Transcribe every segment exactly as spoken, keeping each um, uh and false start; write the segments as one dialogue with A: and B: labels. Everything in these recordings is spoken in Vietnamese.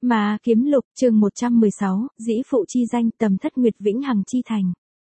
A: Mà kiếm lục chương một trăm mười sáu, dĩ phụ chi danh tầm thất nguyệt vĩnh hằng chi thành.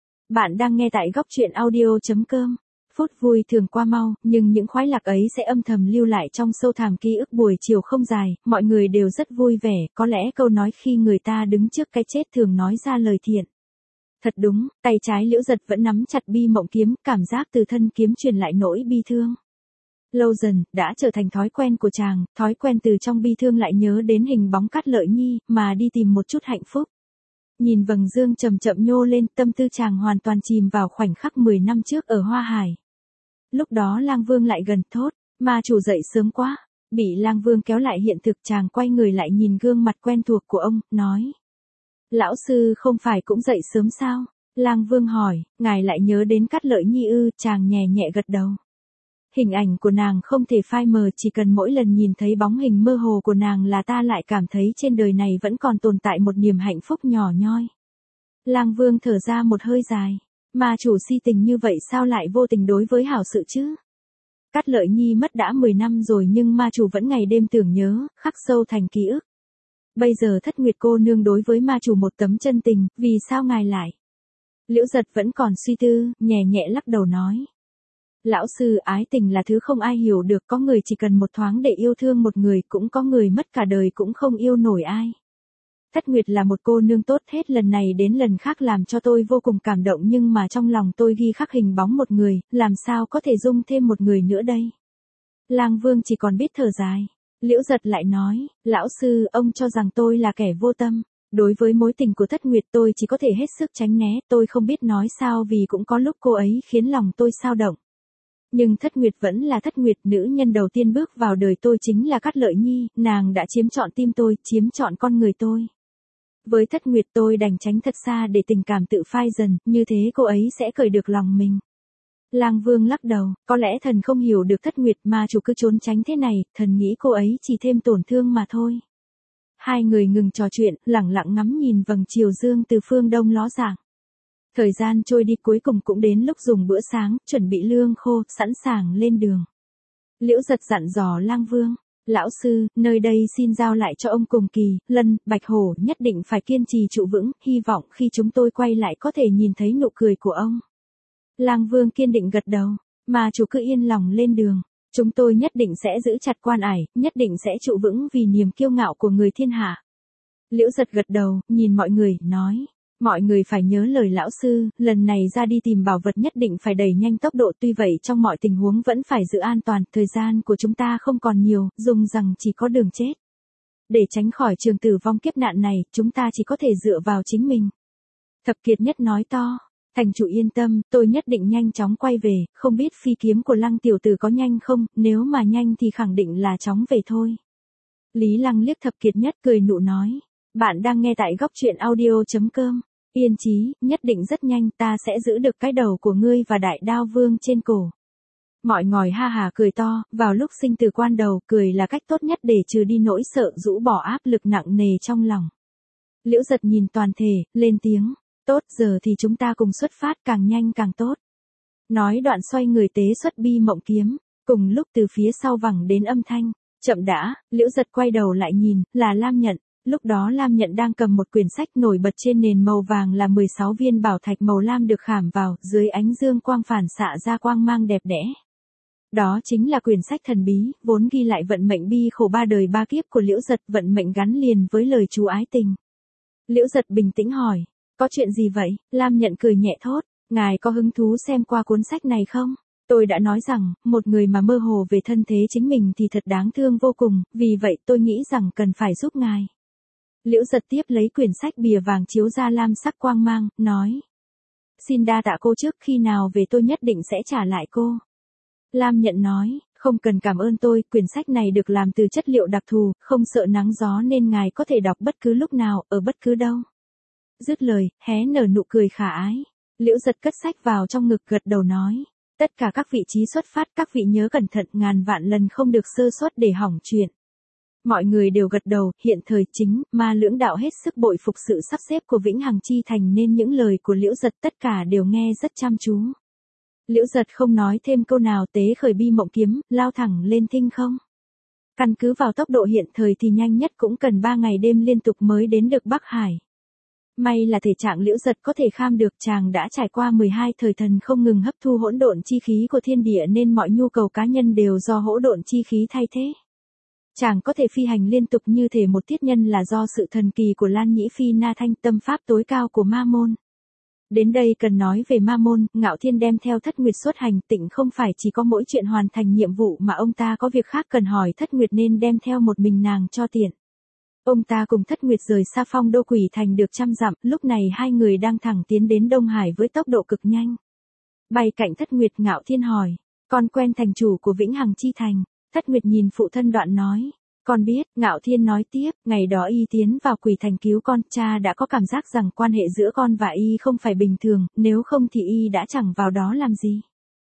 A: Bạn đang nghe tại góc truyện audio.com. Phút vui thường qua mau, nhưng những khoái lạc ấy sẽ âm thầm lưu lại trong sâu thẳm ký ức. Buổi chiều không dài, mọi người đều rất vui vẻ, có lẽ câu nói khi người ta đứng trước cái chết thường nói ra lời thiện. Thật đúng, tay trái Liễu Giật vẫn nắm chặt bi mộng kiếm, cảm giác từ thân kiếm truyền lại nỗi bi thương. Lâu dần, đã trở thành thói quen của chàng, thói quen từ trong bi thương lại nhớ đến hình bóng Cát Lợi Nhi, mà đi tìm một chút hạnh phúc. Nhìn vầng dương chậm chậm nhô lên, tâm tư chàng hoàn toàn chìm vào khoảnh khắc mười năm trước ở Hoa Hải. Lúc đó Lang Vương lại gần, thốt, ma chủ dậy sớm quá. Bị Lang Vương kéo lại hiện thực, chàng quay người lại nhìn gương mặt quen thuộc của ông, nói. Lão sư không phải cũng dậy sớm sao? Lang Vương hỏi, ngài lại nhớ đến Cát Lợi Nhi ư? Chàng nhẹ nhẹ gật đầu. Hình ảnh của nàng không thể phai mờ, chỉ cần mỗi lần nhìn thấy bóng hình mơ hồ của nàng là ta lại cảm thấy trên đời này vẫn còn tồn tại một niềm hạnh phúc nhỏ nhoi. Lang Vương thở ra một hơi dài. Ma chủ si tình như vậy sao lại vô tình đối với hảo sự chứ? Cát Lợi Nhi mất đã mười năm rồi nhưng ma chủ vẫn ngày đêm tưởng nhớ, khắc sâu thành ký ức. Bây giờ Thất Nguyệt cô nương đối với ma chủ một tấm chân tình, vì sao ngài lại? Liễu Giật vẫn còn suy tư, nhẹ nhẹ lắc đầu nói. Lão sư, ái tình là thứ không ai hiểu được, có người chỉ cần một thoáng để yêu thương một người, cũng có người mất cả đời cũng không yêu nổi ai. Thất Nguyệt là một cô nương tốt, hết lần này đến lần khác làm cho tôi vô cùng cảm động, nhưng mà trong lòng tôi ghi khắc hình bóng một người, làm sao có thể dung thêm một người nữa đây? Lang Vương chỉ còn biết thở dài. Liễu Giật lại nói, lão sư, ông cho rằng tôi là kẻ vô tâm. Đối với mối tình của Thất Nguyệt tôi chỉ có thể hết sức tránh né, tôi không biết nói sao vì cũng có lúc cô ấy khiến lòng tôi xao động. Nhưng Thất Nguyệt vẫn là Thất Nguyệt, nữ nhân đầu tiên bước vào đời tôi chính là Cát Lợi Nhi, nàng đã chiếm trọn tim tôi, chiếm trọn con người tôi. Với Thất Nguyệt tôi đành tránh thật xa để tình cảm tự phai dần, như thế cô ấy sẽ cởi được lòng mình. Lang Vương lắc đầu, có lẽ thần không hiểu được Thất Nguyệt, mà chủ cứ trốn tránh thế này, thần nghĩ cô ấy chỉ thêm tổn thương mà thôi. Hai người ngừng trò chuyện, lặng lặng ngắm nhìn vầng chiều dương từ phương đông ló dạng. Thời gian trôi đi, cuối cùng cũng đến lúc dùng bữa sáng, chuẩn bị lương khô, sẵn sàng lên đường. Liễu Giật dặn dò Lang Vương, lão sư, nơi đây xin giao lại cho ông cùng Kỳ, Lân, Bạch Hổ, nhất định phải kiên trì trụ vững, hy vọng khi chúng tôi quay lại có thể nhìn thấy nụ cười của ông. Lang Vương kiên định gật đầu, mà chủ cứ yên lòng lên đường. Chúng tôi nhất định sẽ giữ chặt quan ải, nhất định sẽ trụ vững vì niềm kiêu ngạo của người thiên hạ. Liễu Giật gật đầu, nhìn mọi người, nói. Mọi người phải nhớ lời lão sư, lần này ra đi tìm bảo vật nhất định phải đẩy nhanh tốc độ, tuy vậy trong mọi tình huống vẫn phải giữ an toàn, thời gian của chúng ta không còn nhiều, dùng rằng chỉ có đường chết. Để tránh khỏi trường tử vong kiếp nạn này, chúng ta chỉ có thể dựa vào chính mình. Thập Kiệt Nhất nói to, thành chủ yên tâm, tôi nhất định nhanh chóng quay về, không biết phi kiếm của Lăng tiểu tử có nhanh không, nếu mà nhanh thì khẳng định là chóng về thôi. Lý Lăng liếc Thập Kiệt Nhất cười nụ nói. Bạn đang nghe tại góc truyện audio.com. Yên chí, nhất định rất nhanh ta sẽ giữ được cái đầu của ngươi và đại đao vương trên cổ. Mọi ngòi ha hà cười to, vào lúc sinh tử quan đầu, cười là cách tốt nhất để trừ đi nỗi sợ, rũ bỏ áp lực nặng nề trong lòng. Liễu Giật nhìn toàn thể, lên tiếng, tốt, giờ thì chúng ta cùng xuất phát, càng nhanh càng tốt. Nói đoạn xoay người tế xuất bi mộng kiếm, cùng lúc từ phía sau vẳng đến âm thanh, chậm đã, Liễu Giật quay đầu lại nhìn, là Lam Nhận. Lúc đó Lam Nhận đang cầm một quyển sách, nổi bật trên nền màu vàng là mười sáu viên bảo thạch màu lam được khảm vào, dưới ánh dương quang phản xạ ra quang mang đẹp đẽ. Đó chính là quyển sách thần bí, vốn ghi lại vận mệnh bi khổ ba đời ba kiếp của Liễu Giật, vận mệnh gắn liền với lời chú ái tình. Liễu Giật bình tĩnh hỏi, có chuyện gì vậy? Lam Nhận cười nhẹ thốt, ngài có hứng thú xem qua cuốn sách này không? Tôi đã nói rằng, một người mà mơ hồ về thân thế chính mình thì thật đáng thương vô cùng, vì vậy tôi nghĩ rằng cần phải giúp ngài. Liễu Giật tiếp lấy quyển sách, bìa vàng chiếu ra lam sắc quang mang, nói. Xin đa tạ cô, trước khi nào về tôi nhất định sẽ trả lại cô. Lam Nhận nói, không cần cảm ơn tôi, quyển sách này được làm từ chất liệu đặc thù, không sợ nắng gió nên ngài có thể đọc bất cứ lúc nào, ở bất cứ đâu. Dứt lời, hé nở nụ cười khả ái. Liễu Giật cất sách vào trong ngực, gật đầu nói. Tất cả các vị trí xuất phát, các vị nhớ cẩn thận, ngàn vạn lần không được sơ suất để hỏng chuyện. Mọi người đều gật đầu, hiện thời chính, ma lưỡng đạo hết sức bội phục sự sắp xếp của Vĩnh Hằng Chi Thành nên những lời của Liễu Giật tất cả đều nghe rất chăm chú. Liễu Giật không nói thêm câu nào, tế khởi bi mộng kiếm, lao thẳng lên thinh không. Căn cứ vào tốc độ hiện thời thì nhanh nhất cũng cần ba ngày đêm liên tục mới đến được Bắc Hải. May là thể trạng Liễu Giật có thể kham được, chàng đã trải qua mười hai thời thần không ngừng hấp thu hỗn độn chi khí của thiên địa nên mọi nhu cầu cá nhân đều do hỗn độn chi khí thay thế. Chàng có thể phi hành liên tục như thể một tiết nhân là do sự thần kỳ của Lan Nhĩ Phi Na Thanh, tâm pháp tối cao của Ma Môn. Đến đây cần nói về Ma Môn, Ngạo Thiên đem theo Thất Nguyệt xuất hành, Tịnh không phải chỉ có mỗi chuyện hoàn thành nhiệm vụ mà ông ta có việc khác cần hỏi Thất Nguyệt nên đem theo một mình nàng cho tiện. Ông ta cùng Thất Nguyệt rời xa Phong Đô Quỷ Thành được trăm dặm, lúc này hai người đang thẳng tiến đến Đông Hải với tốc độ cực nhanh. Bay cạnh Thất Nguyệt, Ngạo Thiên hỏi, con quen thành chủ của Vĩnh Hằng Chi Thành. Thất Nguyệt nhìn phụ thân đoạn nói, con biết. Ngạo Thiên nói tiếp, ngày đó y tiến vào Quỷ Thành cứu con, cha đã có cảm giác rằng quan hệ giữa con và y không phải bình thường, nếu không thì y đã chẳng vào đó làm gì.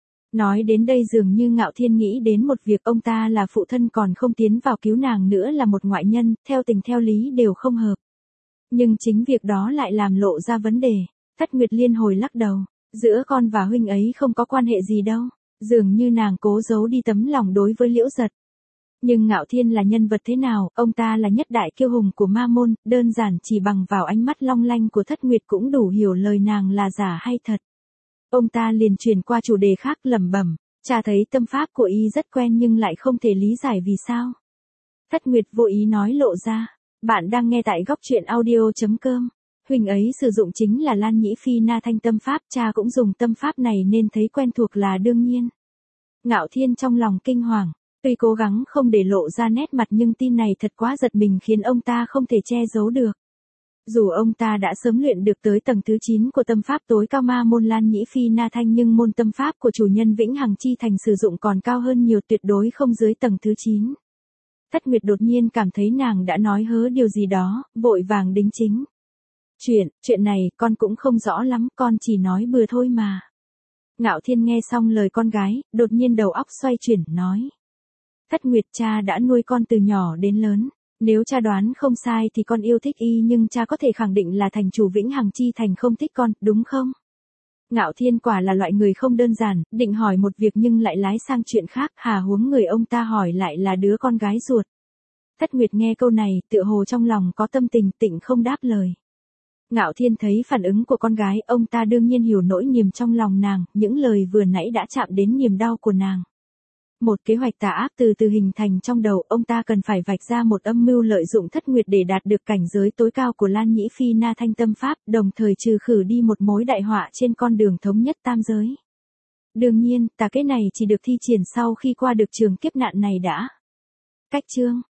A: Nói đến đây dường như Ngạo Thiên nghĩ đến một việc, ông ta là phụ thân còn không tiến vào cứu nàng nữa là một ngoại nhân, theo tình theo lý đều không hợp. Nhưng chính việc đó lại làm lộ ra vấn đề. Thất Nguyệt liên hồi lắc đầu, giữa con và huynh ấy không có quan hệ gì đâu, dường như nàng cố giấu đi tấm lòng đối với Liễu Giật. Nhưng Ngạo Thiên là nhân vật thế nào, ông ta là nhất đại kiêu hùng của Ma Môn, đơn giản chỉ bằng vào ánh mắt long lanh của Thất Nguyệt cũng đủ hiểu lời nàng là giả hay thật. Ông ta liền chuyển qua chủ đề khác, lẩm bẩm, cha thấy tâm pháp của y rất quen nhưng lại không thể lý giải vì sao. Thất Nguyệt vô ý nói lộ ra, bạn đang nghe tại góc truyện audio chấm com. Huynh ấy sử dụng chính là Lan Nhĩ Phi Na Thanh tâm pháp, cha cũng dùng tâm pháp này nên thấy quen thuộc là đương nhiên. Ngạo Thiên trong lòng kinh hoàng, tuy cố gắng không để lộ ra nét mặt nhưng tin này thật quá giật mình khiến ông ta không thể che giấu được. Dù ông ta đã sớm luyện được tới tầng thứ chín của tâm pháp tối cao Ma Môn Lan Nhĩ Phi Na Thanh nhưng môn tâm pháp của chủ nhân Vĩnh Hằng Chi Thành sử dụng còn cao hơn nhiều, tuyệt đối không dưới tầng thứ chín. Thất Nguyệt đột nhiên cảm thấy nàng đã nói hớ điều gì đó, vội vàng đính chính. Chuyện, chuyện này con cũng không rõ lắm, con chỉ nói bừa thôi mà. Ngạo Thiên nghe xong lời con gái, đột nhiên đầu óc xoay chuyển, nói. Thất Nguyệt, cha đã nuôi con từ nhỏ đến lớn. Nếu cha đoán không sai thì con yêu thích y nhưng cha có thể khẳng định là thành chủ Vĩnh Hằng Chi Thành không thích con, đúng không? Ngạo Thiên quả là loại người không đơn giản, định hỏi một việc nhưng lại lái sang chuyện khác, hà huống người ông ta hỏi lại là đứa con gái ruột. Thất Nguyệt nghe câu này, tựa hồ trong lòng có tâm tình, Tịnh không đáp lời. Ngạo Thiên thấy phản ứng của con gái, ông ta đương nhiên hiểu nỗi niềm trong lòng nàng, những lời vừa nãy đã chạm đến niềm đau của nàng. Một kế hoạch tà ác từ từ hình thành trong đầu, ông ta cần phải vạch ra một âm mưu lợi dụng Thất Nguyệt để đạt được cảnh giới tối cao của Lan Nhĩ Phi Na Thanh tâm pháp, đồng thời trừ khử đi một mối đại họa trên con đường thống nhất tam giới. Đương nhiên, tà kế này chỉ được thi triển sau khi qua được trường kiếp nạn này đã. Cách chương